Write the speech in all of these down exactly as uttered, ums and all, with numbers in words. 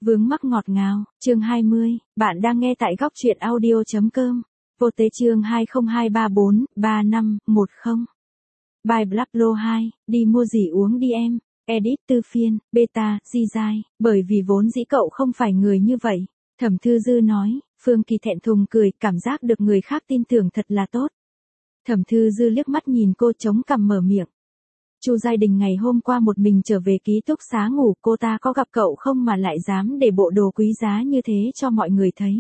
Vướng mắc ngọt ngào, chương hai mươi, bạn đang nghe tại góc truyện audio.com. Vô tế chương hai không hai ba bốn ba năm một không. Bài Black Lô hai, đi mua gì uống đi em. Edit Tư Phiên, Beta, Di Giai, bởi vì vốn dĩ cậu không phải người như vậy. Thẩm Thư Dư nói, Phương Kỳ thẹn thùng cười, cảm giác được người khác tin tưởng thật là tốt. Thẩm Thư Dư liếc mắt nhìn cô chống cằm mở miệng. Chu Giai Đình ngày hôm qua một mình trở về ký túc xá ngủ, cô ta có gặp cậu không mà lại dám để bộ đồ quý giá như thế cho mọi người thấy.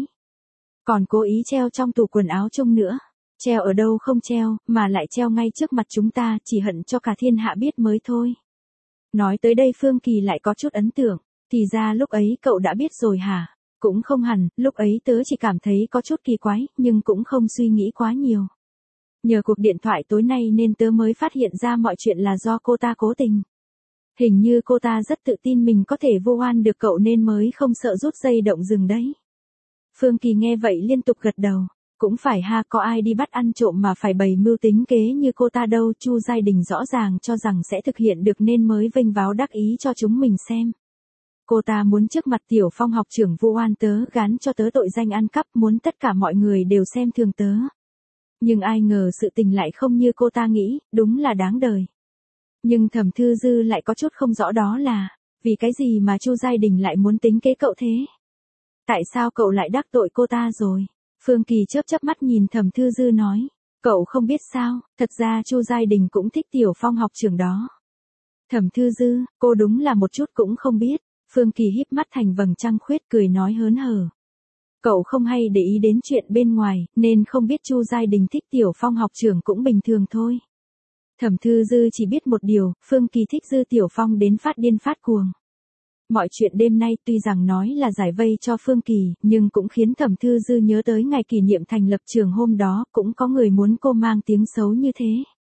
Còn cố ý treo trong tủ quần áo chung nữa. Treo ở đâu không treo, mà lại treo ngay trước mặt chúng ta, chỉ hận cho cả thiên hạ biết mới thôi. Nói tới đây Phương Kỳ lại có chút ấn tượng, thì ra lúc ấy cậu đã biết rồi hả? Cũng không hẳn, lúc ấy tớ chỉ cảm thấy có chút kỳ quái, nhưng cũng không suy nghĩ quá nhiều. Nhờ cuộc điện thoại tối nay nên tớ mới phát hiện ra mọi chuyện là do cô ta cố tình. Hình như cô ta rất tự tin mình có thể vô oan được cậu nên mới không sợ rút dây động rừng đấy. Phương Kỳ nghe vậy liên tục gật đầu. Cũng phải ha, có ai đi bắt ăn trộm mà phải bày mưu tính kế như cô ta đâu. Chu Giai Đình rõ ràng cho rằng sẽ thực hiện được nên mới vênh váo đắc ý cho chúng mình xem. Cô ta muốn trước mặt Tiểu Phong học trưởng vu oan tớ, gán cho tớ tội danh ăn cắp, muốn tất cả mọi người đều xem thường tớ. Nhưng ai ngờ sự tình lại không như cô ta nghĩ, đúng là đáng đời. Nhưng Thẩm Thư Dư lại có chút không rõ, đó là, vì cái gì mà Chu Giai Đình lại muốn tính kế cậu thế? Tại sao cậu lại đắc tội cô ta rồi? Phương Kỳ chớp chớp mắt nhìn Thẩm Thư Dư nói, cậu không biết sao, thật ra Chu Giai Đình cũng thích Tiểu Phong học trưởng đó. Thẩm Thư Dư, cô đúng là một chút cũng không biết. Phương Kỳ híp mắt thành vầng trăng khuyết cười nói hớn hở. Cậu không hay để ý đến chuyện bên ngoài, nên không biết Chu Giai Đình thích Tiểu Phong học trưởng cũng bình thường thôi. Thẩm Thư Dư chỉ biết một điều, Phương Kỳ thích Dư Tiểu Phong đến phát điên phát cuồng. Mọi chuyện đêm nay tuy rằng nói là giải vây cho Phương Kỳ, nhưng cũng khiến Thẩm Thư Dư nhớ tới ngày kỷ niệm thành lập trường hôm đó, cũng có người muốn cô mang tiếng xấu như thế.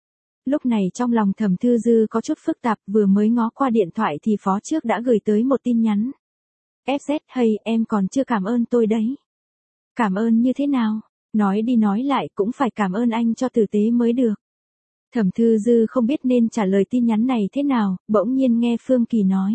Lúc này trong lòng Thẩm Thư Dư có chút phức tạp, vừa mới ngó qua điện thoại thì phó trước đã gửi tới một tin nhắn. ép dét, hey, em còn chưa cảm ơn tôi đấy. Cảm ơn như thế nào? Nói đi nói lại cũng phải cảm ơn anh cho tử tế mới được. Thẩm Thư Dư không biết nên trả lời tin nhắn này thế nào, bỗng nhiên nghe Phương Kỳ nói.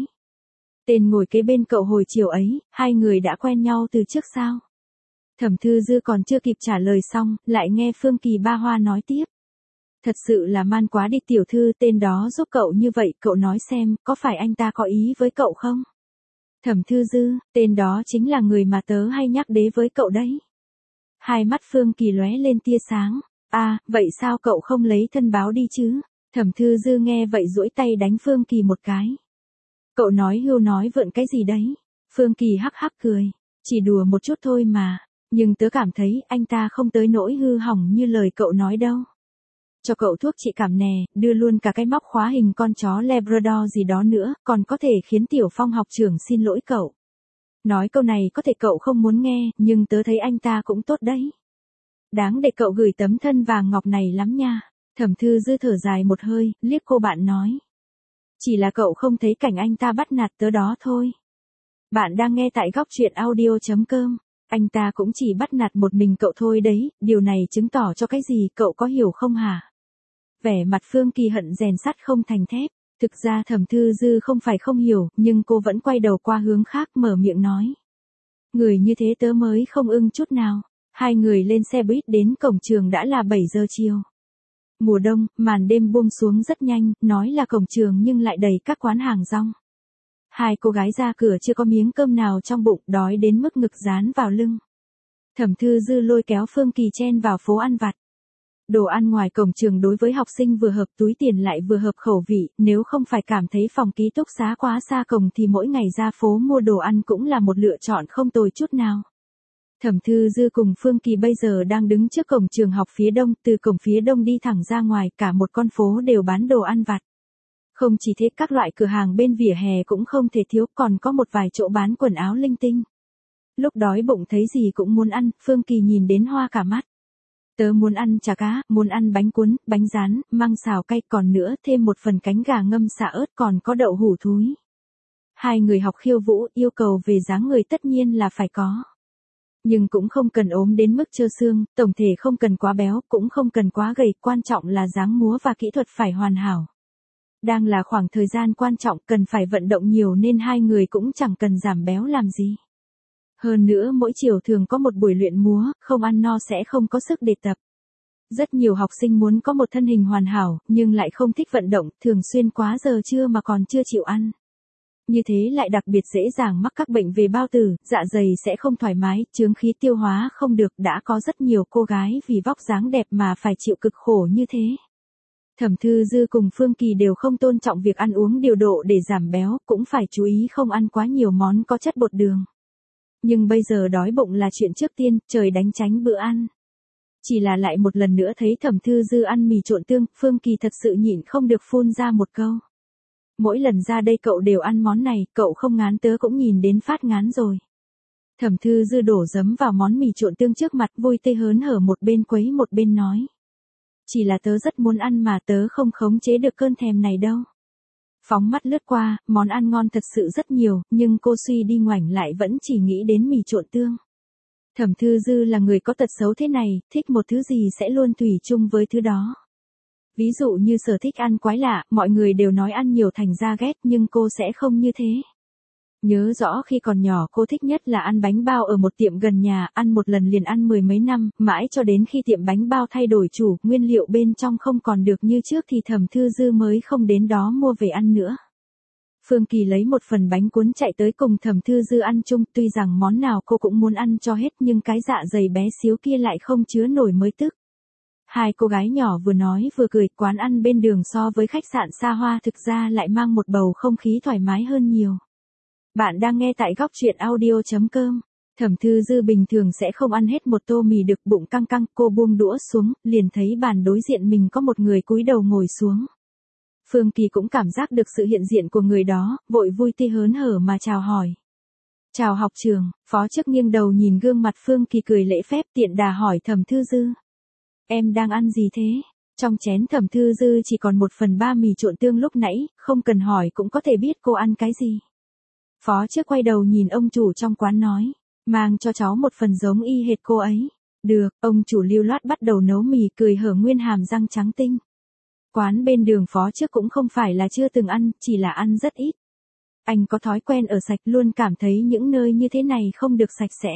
Tên ngồi kế bên cậu hồi chiều ấy, hai người đã quen nhau từ trước sao? Thẩm Thư Dư còn chưa kịp trả lời xong, lại nghe Phương Kỳ ba hoa nói tiếp. Thật sự là man quá đi tiểu thư, tên đó giúp cậu như vậy, cậu nói xem, có phải anh ta có ý với cậu không? Thẩm Thư Dư, tên đó chính là người mà tớ hay nhắc đến với cậu đấy. Hai mắt Phương Kỳ lóe lên tia sáng. À, vậy sao cậu không lấy thân báo đi chứ? Thẩm Thư Dư nghe vậy duỗi tay đánh Phương Kỳ một cái. Cậu nói hưu nói vượn cái gì đấy? Phương Kỳ hắc hắc cười. Chỉ đùa một chút thôi mà. Nhưng tớ cảm thấy anh ta không tới nỗi hư hỏng như lời cậu nói đâu. Cho cậu thuốc trị cảm nè, đưa luôn cả cái móc khóa hình con chó Labrador gì đó nữa, còn có thể khiến Tiểu Phong học trưởng xin lỗi cậu. Nói câu này có thể cậu không muốn nghe, nhưng tớ thấy anh ta cũng tốt đấy. Đáng để cậu gửi tấm thân vàng ngọc này lắm nha. Thẩm Thư Dư thở dài một hơi, liếc cô bạn nói. Chỉ là cậu không thấy cảnh anh ta bắt nạt tớ đó thôi. Bạn đang nghe tại góc truyện audio.com. Anh ta cũng chỉ bắt nạt một mình cậu thôi đấy, điều này chứng tỏ cho cái gì, cậu có hiểu không hả? Vẻ mặt Phương Kỳ hận rèn sắt không thành thép. Thực ra Thẩm Thư Dư không phải không hiểu, nhưng cô vẫn quay đầu qua hướng khác mở miệng nói. Người như thế tớ mới không ưng chút nào. Hai người lên xe buýt đến cổng trường đã là bảy giờ chiều. Mùa đông, màn đêm buông xuống rất nhanh, nói là cổng trường nhưng lại đầy các quán hàng rong. Hai cô gái ra cửa chưa có miếng cơm nào trong bụng, đói đến mức ngực dán vào lưng. Thẩm Thư Dư lôi kéo Phương Kỳ chen vào phố ăn vặt. Đồ ăn ngoài cổng trường đối với học sinh vừa hợp túi tiền lại vừa hợp khẩu vị, nếu không phải cảm thấy phòng ký túc xá quá xa cổng thì mỗi ngày ra phố mua đồ ăn cũng là một lựa chọn không tồi chút nào. Thẩm Thư Dư cùng Phương Kỳ bây giờ đang đứng trước cổng trường học phía đông, từ cổng phía đông đi thẳng ra ngoài, cả một con phố đều bán đồ ăn vặt. Không chỉ thế, các loại cửa hàng bên vỉa hè cũng không thể thiếu, còn có một vài chỗ bán quần áo linh tinh. Lúc đói bụng thấy gì cũng muốn ăn, Phương Kỳ nhìn đến hoa cả mắt. Tớ muốn ăn chả cá, muốn ăn bánh cuốn, bánh rán, măng xào cay, còn nữa thêm một phần cánh gà ngâm xả ớt, còn có đậu hủ thúi. Hai người học khiêu vũ, yêu cầu về dáng người tất nhiên là phải có. Nhưng cũng không cần ốm đến mức trơ xương, tổng thể không cần quá béo, cũng không cần quá gầy, quan trọng là dáng múa và kỹ thuật phải hoàn hảo. Đang là khoảng thời gian quan trọng cần phải vận động nhiều nên hai người cũng chẳng cần giảm béo làm gì. Hơn nữa mỗi chiều thường có một buổi luyện múa, không ăn no sẽ không có sức để tập. Rất nhiều học sinh muốn có một thân hình hoàn hảo, nhưng lại không thích vận động, thường xuyên quá giờ trưa mà còn chưa chịu ăn. Như thế lại đặc biệt dễ dàng mắc các bệnh về bao tử, dạ dày sẽ không thoải mái, chướng khí tiêu hóa không được. Đã có rất nhiều cô gái vì vóc dáng đẹp mà phải chịu cực khổ như thế. Thẩm Thư Dư cùng Phương Kỳ đều không tôn trọng việc ăn uống điều độ để giảm béo, cũng phải chú ý không ăn quá nhiều món có chất bột đường. Nhưng bây giờ đói bụng là chuyện trước tiên, trời đánh tránh bữa ăn. Chỉ là lại một lần nữa thấy Thẩm Thư Dư ăn mì trộn tương, Phương Kỳ thật sự nhịn không được phun ra một câu. Mỗi lần ra đây cậu đều ăn món này, cậu không ngán tớ cũng nhìn đến phát ngán rồi. Thẩm Thư Dư đổ giấm vào món mì trộn tương trước mặt, vui tươi hớn hở một bên quấy một bên nói. Chỉ là tớ rất muốn ăn mà tớ không khống chế được cơn thèm này đâu. Phóng mắt lướt qua, món ăn ngon thật sự rất nhiều, nhưng cô suy đi ngoảnh lại vẫn chỉ nghĩ đến mì trộn tương. Thẩm Thư Dư là người có tật xấu thế này, thích một thứ gì sẽ luôn tùy chung với thứ đó. Ví dụ như sở thích ăn quái lạ, mọi người đều nói ăn nhiều thành ra ghét nhưng cô sẽ không như thế. Nhớ rõ khi còn nhỏ cô thích nhất là ăn bánh bao ở một tiệm gần nhà, ăn một lần liền ăn mười mấy năm, mãi cho đến khi tiệm bánh bao thay đổi chủ, nguyên liệu bên trong không còn được như trước thì Thẩm Thư Dư mới không đến đó mua về ăn nữa. Phương Kỳ lấy một phần bánh cuốn chạy tới cùng Thẩm Thư Dư ăn chung, tuy rằng món nào cô cũng muốn ăn cho hết nhưng cái dạ dày bé xíu kia lại không chứa nổi mới tức. Hai cô gái nhỏ vừa nói vừa cười, quán ăn bên đường so với khách sạn xa hoa thực ra lại mang một bầu không khí thoải mái hơn nhiều. Bạn đang nghe tại góc truyện audio chấm com. Thẩm Thư Dư bình thường sẽ không ăn hết một tô mì đực, bụng căng căng, cô buông đũa xuống, liền thấy bàn đối diện mình có một người cúi đầu ngồi xuống. Phương Kỳ cũng cảm giác được sự hiện diện của người đó, vội vui tươi hớn hở mà chào hỏi. Chào học trường, phó chức nghiêng đầu nhìn gương mặt Phương Kỳ cười lễ phép tiện đà hỏi Thẩm Thư Dư. Em đang ăn gì thế? Trong chén Thẩm Thư Dư chỉ còn một phần ba mì trộn tương lúc nãy, không cần hỏi cũng có thể biết cô ăn cái gì. Phó chức quay đầu nhìn ông chủ trong quán nói, mang cho cháu một phần giống y hệt cô ấy. Được, ông chủ lưu loát bắt đầu nấu mì, cười hở nguyên hàm răng trắng tinh. Quán bên đường phó chức cũng không phải là chưa từng ăn, chỉ là ăn rất ít. Anh có thói quen ở sạch, luôn cảm thấy những nơi như thế này không được sạch sẽ.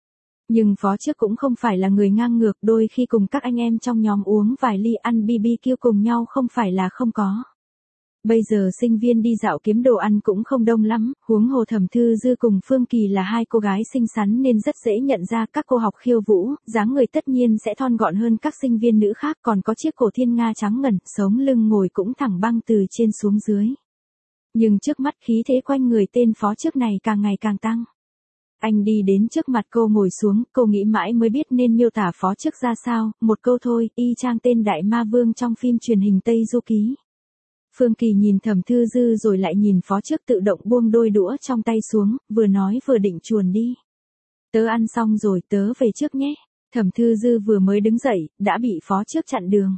Nhưng phó chức cũng không phải là người ngang ngược, đôi khi cùng các anh em trong nhóm uống vài ly ăn bê bê kiu cùng nhau không phải là không có. Bây giờ sinh viên đi dạo kiếm đồ ăn cũng không đông lắm, huống hồ Thẩm Thư Dư cùng Phương Kỳ là hai cô gái xinh xắn nên rất dễ nhận ra các cô học khiêu vũ, dáng người tất nhiên sẽ thon gọn hơn các sinh viên nữ khác, còn có chiếc cổ thiên nga trắng ngần, sống lưng ngồi cũng thẳng băng từ trên xuống dưới. Nhưng trước mắt khí thế quanh người tên phó chức này càng ngày càng tăng. Anh đi đến trước mặt cô ngồi xuống, cô nghĩ mãi mới biết nên miêu tả phó chức ra sao, một câu thôi, y chang tên đại ma vương trong phim truyền hình Tây Du Ký. Phương Kỳ nhìn Thẩm Thư Dư rồi lại nhìn phó chức tự động buông đôi đũa trong tay xuống, vừa nói vừa định chuồn đi. Tớ ăn xong rồi, tớ về trước nhé. Thẩm Thư Dư vừa mới đứng dậy, đã bị phó chức chặn đường.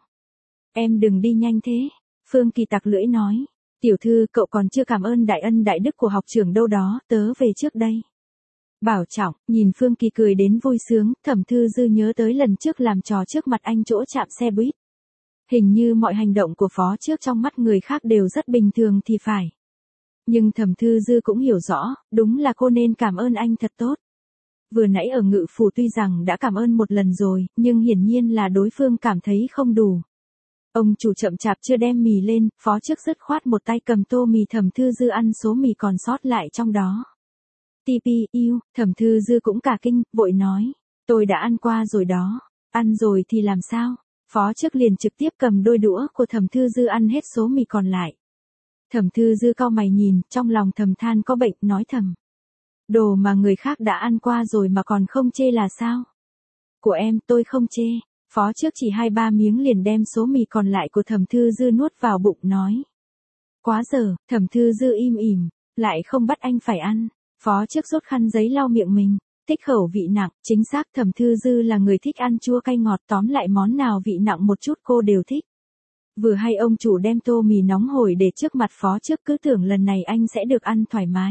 Em đừng đi nhanh thế. Phương Kỳ tặc lưỡi nói. Tiểu thư, cậu còn chưa cảm ơn đại ân đại đức của học trưởng đâu đó, tớ về trước đây. Bảo trọng, nhìn Phương Kỳ cười đến vui sướng, Thẩm Thư Dư nhớ tới lần trước làm trò trước mặt anh chỗ chạm xe buýt. Hình như mọi hành động của phó trước trong mắt người khác đều rất bình thường thì phải. Nhưng Thẩm Thư Dư cũng hiểu rõ, đúng là cô nên cảm ơn anh thật tốt. Vừa nãy ở ngự phủ tuy rằng đã cảm ơn một lần rồi, nhưng hiển nhiên là đối phương cảm thấy không đủ. Ông chủ chậm chạp chưa đem mì lên, phó trước dứt khoát một tay cầm tô mì Thẩm Thư Dư ăn số mì còn sót lại trong đó. tê pê, yêu, Thẩm Thư Dư cũng cả kinh, vội nói. Tôi đã ăn qua rồi đó. Ăn rồi thì làm sao? Phó chức liền trực tiếp cầm đôi đũa của Thẩm Thư Dư ăn hết số mì còn lại. Thẩm Thư Dư cau mày nhìn, trong lòng thầm than có bệnh, nói thầm. Đồ mà người khác đã ăn qua rồi mà còn không chê là sao? Của em, tôi không chê. Phó chức chỉ hai ba miếng liền đem số mì còn lại của Thẩm Thư Dư nuốt vào bụng nói. Quá giờ, Thẩm Thư Dư im ỉm, lại không bắt anh phải ăn. Phó chức rút khăn giấy lau miệng mình. Thích khẩu vị nặng, chính xác Thẩm Thư Dư là người thích ăn chua cay ngọt, tóm lại món nào vị nặng một chút cô đều thích. Vừa hay ông chủ đem tô mì nóng hổi để trước mặt phó chức, cứ tưởng lần này anh sẽ được ăn thoải mái.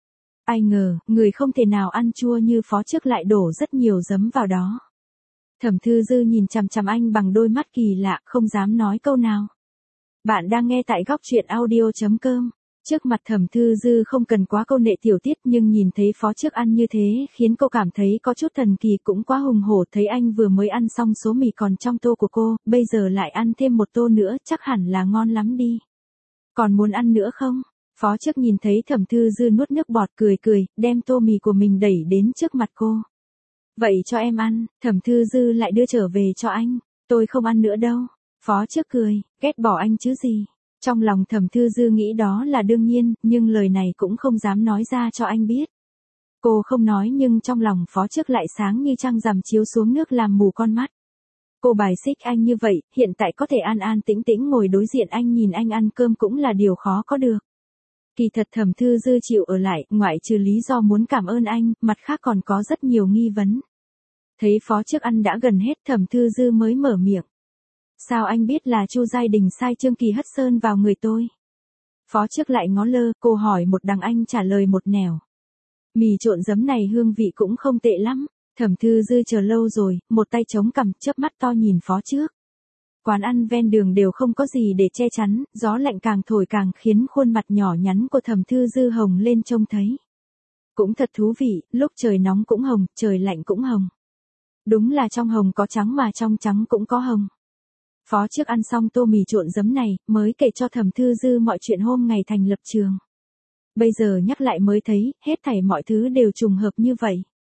Ai ngờ, người không thể nào ăn chua như phó chức lại đổ rất nhiều giấm vào đó. Thẩm Thư Dư nhìn chằm chằm anh bằng đôi mắt kỳ lạ, không dám nói câu nào. Bạn đang nghe tại góc truyện audio.com. Trước mặt Thẩm Thư Dư không cần quá câu nệ tiểu tiết, nhưng nhìn thấy phó trước ăn như thế khiến cô cảm thấy có chút thần kỳ, cũng quá hùng hổ. Thấy anh vừa mới ăn xong số mì còn trong tô của cô, bây giờ lại ăn thêm một tô nữa, chắc hẳn là ngon lắm đi. Còn muốn ăn nữa không? Phó trước nhìn thấy Thẩm Thư Dư nuốt nước bọt, cười cười, đem tô mì của mình đẩy đến trước mặt cô. Vậy cho em ăn. Thẩm Thư Dư lại đưa trở về cho anh. Tôi không ăn nữa đâu. Phó trước cười, ghét bỏ anh chứ gì. Trong lòng Thẩm Thư Dư nghĩ đó là đương nhiên, nhưng lời này cũng không dám nói ra cho anh biết. Cô không nói nhưng trong lòng phó trước lại sáng như trăng rằm chiếu xuống nước làm mù con mắt. Cô bài xích anh như vậy, hiện tại có thể an an tĩnh tĩnh ngồi đối diện anh nhìn anh ăn cơm cũng là điều khó có được. Kỳ thật Thẩm Thư Dư chịu ở lại, ngoại trừ lý do muốn cảm ơn anh, mặt khác còn có rất nhiều nghi vấn. Thấy phó trước ăn đã gần hết, Thẩm Thư Dư mới mở miệng. Sao anh biết là Chu Giai Đình sai Trương Kỳ hất sơn vào người tôi? Phó trước lại ngó lơ, cô hỏi một đằng anh trả lời một nẻo. Mì trộn giấm này hương vị cũng không tệ lắm. Thẩm Thư Dư chờ lâu rồi, một tay chống cằm, chớp mắt to nhìn phó trước. Quán ăn ven đường đều không có gì để che chắn, gió lạnh càng thổi càng khiến khuôn mặt nhỏ nhắn của Thẩm Thư Dư hồng lên trông thấy. Cũng thật thú vị, lúc trời nóng cũng hồng, trời lạnh cũng hồng. Đúng là trong hồng có trắng mà trong trắng cũng có hồng. Phó trước ăn xong tô mì trộn giấm này, mới kể cho Thẩm Thư Dư mọi chuyện hôm ngày thành lập trường. Bây giờ nhắc lại mới thấy, hết thảy mọi thứ đều trùng hợp như vậy.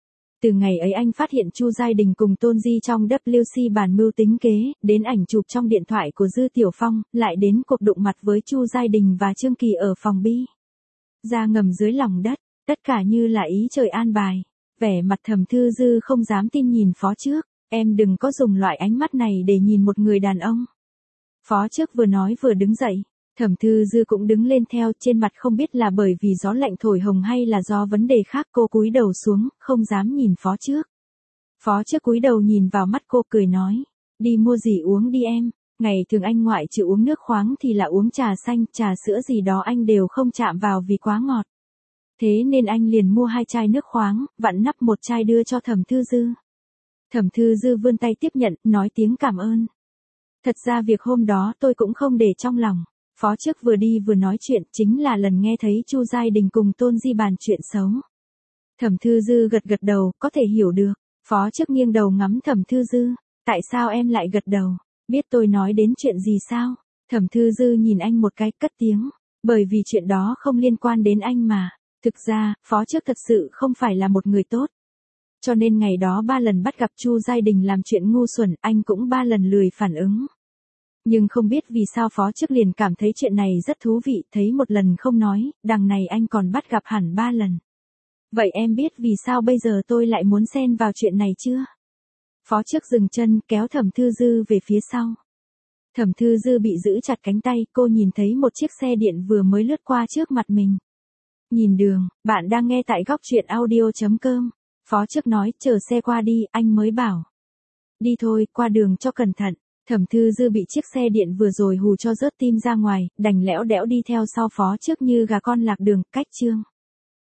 Từ ngày ấy anh phát hiện Chu Giai Đình cùng Tôn Di trong W C bàn mưu tính kế, đến ảnh chụp trong điện thoại của Dư Tiểu Phong, lại đến cuộc đụng mặt với Chu Giai Đình và Trương Kỳ ở phòng bi. Ra ngầm dưới lòng đất, tất cả như là ý trời an bài. Vẻ mặt Thẩm Thư Dư không dám tin nhìn phó trước. Em đừng có dùng loại ánh mắt này để nhìn một người đàn ông. Phó trước vừa nói vừa đứng dậy. Thẩm Thư Dư cũng đứng lên theo, trên mặt không biết là bởi vì gió lạnh thổi hồng hay là do vấn đề khác, cô cúi đầu xuống, không dám nhìn phó trước. Phó trước cúi đầu nhìn vào mắt cô cười nói. Đi mua gì uống đi em. Ngày thường anh ngoại trừ uống nước khoáng thì là uống trà xanh, trà sữa gì đó anh đều không chạm vào vì quá ngọt. Thế nên anh liền mua hai chai nước khoáng, vặn nắp một chai đưa cho Thẩm Thư Dư. Thẩm Thư Dư vươn tay tiếp nhận, nói tiếng cảm ơn. Thật ra việc hôm đó tôi cũng không để trong lòng. Phó trước vừa đi vừa nói chuyện, chính là lần nghe thấy Chu Giai Đình cùng Tôn Di bàn chuyện xấu. Thẩm Thư Dư gật gật đầu, có thể hiểu được. Phó trước nghiêng đầu ngắm Thẩm Thư Dư. Tại sao em lại gật đầu? Biết tôi nói đến chuyện gì sao? Thẩm Thư Dư nhìn anh một cái, cất tiếng. Bởi vì chuyện đó không liên quan đến anh mà. Thực ra, phó trước thật sự không phải là một người tốt. Cho nên ngày đó ba lần bắt gặp Chu Giai Đình làm chuyện ngu xuẩn, anh cũng ba lần lười phản ứng. Nhưng không biết vì sao phó trước liền cảm thấy chuyện này rất thú vị, thấy một lần không nói, đằng này anh còn bắt gặp hẳn ba lần. Vậy em biết vì sao bây giờ tôi lại muốn xen vào chuyện này chưa? Phó trước dừng chân, kéo Thẩm Thư Dư về phía sau. Thẩm Thư Dư bị giữ chặt cánh tay, cô nhìn thấy một chiếc xe điện vừa mới lướt qua trước mặt mình. Nhìn đường, bạn đang nghe tại góc truyện audio.com. Phó trước nói, chờ xe qua đi, anh mới bảo. Đi thôi, qua đường cho cẩn thận. Thẩm Thư Dư bị chiếc xe điện vừa rồi hù cho rớt tim ra ngoài, đành lẽo đẽo đi theo sau phó trước như gà con lạc đường, cách chương.